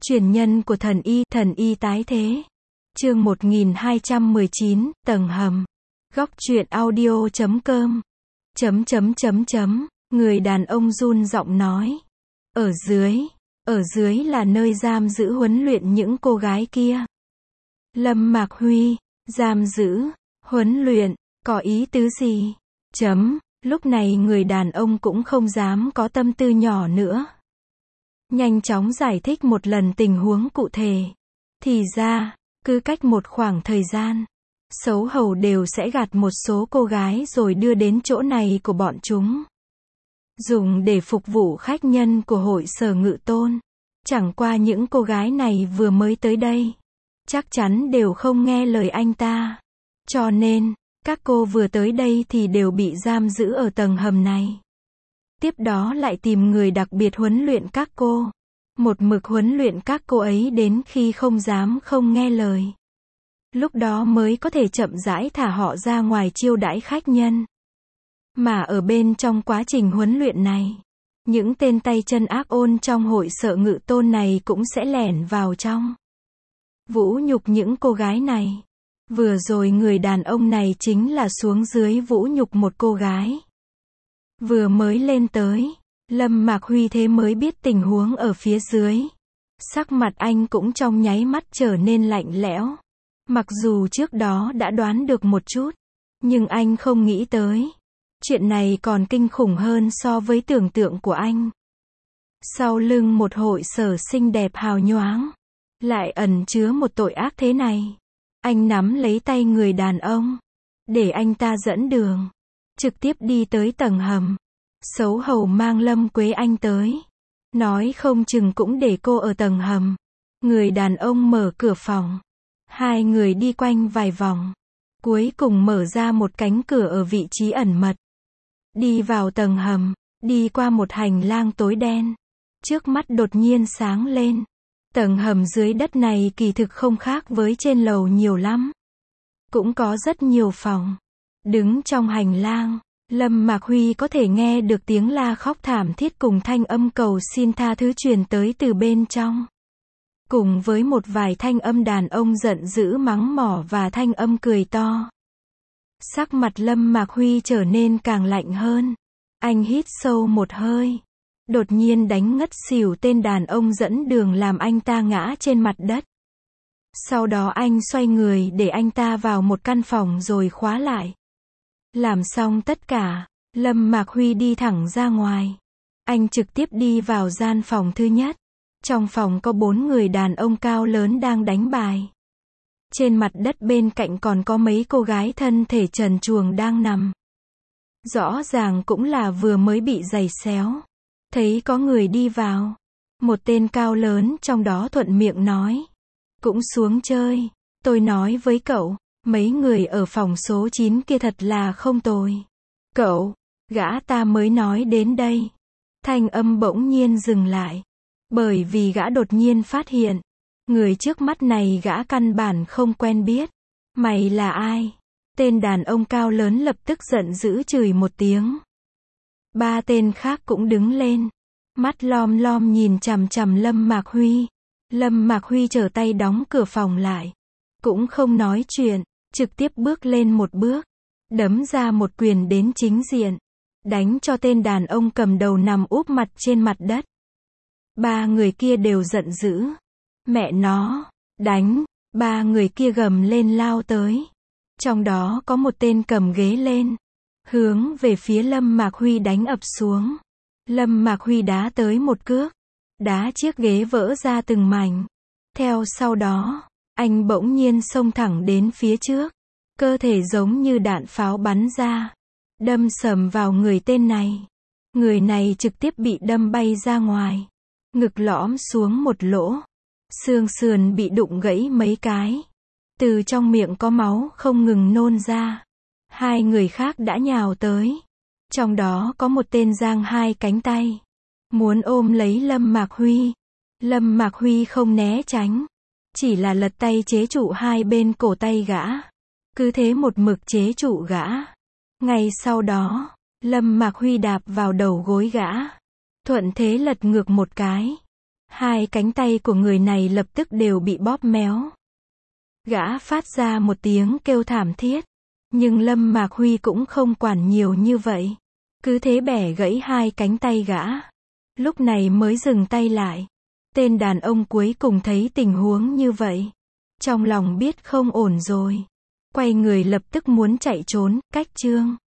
Truyền nhân của thần y tái thế. Chương 1219, tầng hầm. Góc truyện audio.com. Người đàn ông run giọng nói. Ở dưới là nơi giam giữ huấn luyện những cô gái kia. Lâm Mạc Huy, giam giữ, huấn luyện, có ý tứ gì? Lúc này người đàn ông cũng không dám có tâm tư nhỏ nữa. Nhanh chóng giải thích một lần tình huống cụ thể. Thì ra, cứ cách một khoảng thời gian, xấu hầu đều sẽ gạt một số cô gái rồi đưa đến chỗ này của bọn chúng. Dùng để phục vụ khách nhân của hội Sở Ngự Tôn. Chẳng qua những cô gái này vừa mới tới đây, chắc chắn đều không nghe lời anh ta. Cho nên, các cô vừa tới đây thì đều bị giam giữ ở tầng hầm này. Tiếp đó lại tìm người đặc biệt huấn luyện các cô. Một mực huấn luyện các cô ấy đến khi không dám không nghe lời. Lúc đó mới có thể chậm rãi thả họ ra ngoài chiêu đãi khách nhân. Mà ở bên trong quá trình huấn luyện này, những tên tay chân ác ôn trong hội Sở Ngự Tôn này cũng sẽ lẻn vào trong. Vũ nhục những cô gái này. Vừa rồi người đàn ông này chính là xuống dưới vũ nhục một cô gái. Vừa mới lên tới, Lâm Mạc Huy thế mới biết tình huống ở phía dưới. Sắc mặt anh cũng trong nháy mắt trở nên lạnh lẽo. Mặc dù trước đó đã đoán được một chút, nhưng anh không nghĩ tới. Chuyện này còn kinh khủng hơn so với tưởng tượng của anh. Sau lưng một hội sở xinh đẹp hào nhoáng, lại ẩn chứa một tội ác thế này. Anh nắm lấy tay người đàn ông, để anh ta dẫn đường, trực tiếp đi tới tầng hầm. Xấu hầu mang Lâm Quế Anh tới, nói không chừng cũng để cô ở tầng hầm. Người đàn ông mở cửa phòng, hai người đi quanh vài vòng, cuối cùng mở ra một cánh cửa ở vị trí ẩn mật. Đi vào tầng hầm, đi qua một hành lang tối đen, trước mắt đột nhiên sáng lên. Tầng hầm dưới đất này kỳ thực không khác với trên lầu nhiều lắm. Cũng có rất nhiều phòng. Đứng trong hành lang, Lâm Mạc Huy có thể nghe được tiếng la khóc thảm thiết cùng thanh âm cầu xin tha thứ truyền tới từ bên trong. Cùng với một vài thanh âm đàn ông giận dữ mắng mỏ và thanh âm cười to. Sắc mặt Lâm Mạc Huy trở nên càng lạnh hơn. Anh hít sâu một hơi. Đột nhiên đánh ngất xỉu tên đàn ông dẫn đường làm anh ta ngã trên mặt đất. Sau đó anh xoay người để anh ta vào một căn phòng rồi khóa lại. Làm xong tất cả, Lâm Mạc Huy đi thẳng ra ngoài. Anh trực tiếp đi vào gian phòng thứ nhất. Trong phòng có 4 người đàn ông cao lớn đang đánh bài. Trên mặt đất bên cạnh còn có mấy cô gái thân thể trần truồng đang nằm. Rõ ràng cũng là vừa mới bị giày xéo. Thấy có người đi vào, một tên cao lớn trong đó thuận miệng nói. Cũng xuống chơi, tôi nói với cậu, mấy người ở phòng số 9 kia thật là không tồi. Cậu, gã ta mới nói đến đây. Thanh âm bỗng nhiên dừng lại. Bởi vì gã đột nhiên phát hiện, người trước mắt này gã căn bản không quen biết. Mày là ai? Tên đàn ông cao lớn lập tức giận dữ chửi một tiếng. 3 tên khác cũng đứng lên, mắt lom lom nhìn chằm chằm Lâm Mạc Huy. Lâm Mạc Huy trở tay đóng cửa phòng lại, cũng không nói chuyện, trực tiếp bước lên một bước, đấm ra một quyền đến chính diện, đánh cho tên đàn ông cầm đầu nằm úp mặt trên mặt đất. 3 người kia đều giận dữ. Mẹ nó, đánh, 3 người kia gầm lên lao tới. Trong đó có một tên cầm ghế lên, hướng về phía Lâm Mạc Huy đánh ập xuống. Lâm Mạc Huy đá tới một cước, đá chiếc ghế vỡ ra từng mảnh. Theo sau đó, anh bỗng nhiên xông thẳng đến phía trước, cơ thể giống như đạn pháo bắn ra, đâm sầm vào người tên này. Người này trực tiếp bị đâm bay ra ngoài, ngực lõm xuống một lỗ, xương sườn bị đụng gãy mấy cái, từ trong miệng có máu không ngừng nôn ra. 2 người khác đã nhào tới, trong đó có một tên giang 2 cánh tay, muốn ôm lấy Lâm Mạc Huy. Lâm Mạc Huy không né tránh, chỉ là lật tay chế trụ hai bên cổ tay gã, cứ thế một mực chế trụ gã. Ngay sau đó, Lâm Mạc Huy đạp vào đầu gối gã, thuận thế lật ngược một cái. Hai cánh tay của người này lập tức đều bị bóp méo. Gã phát ra một tiếng kêu thảm thiết. Nhưng Lâm Mạc Huy cũng không quản nhiều như vậy. Cứ thế bẻ gãy hai cánh tay gã. Lúc này mới dừng tay lại. Tên đàn ông cuối cùng thấy tình huống như vậy. Trong lòng biết không ổn rồi. Quay người lập tức muốn chạy trốn, cách Trương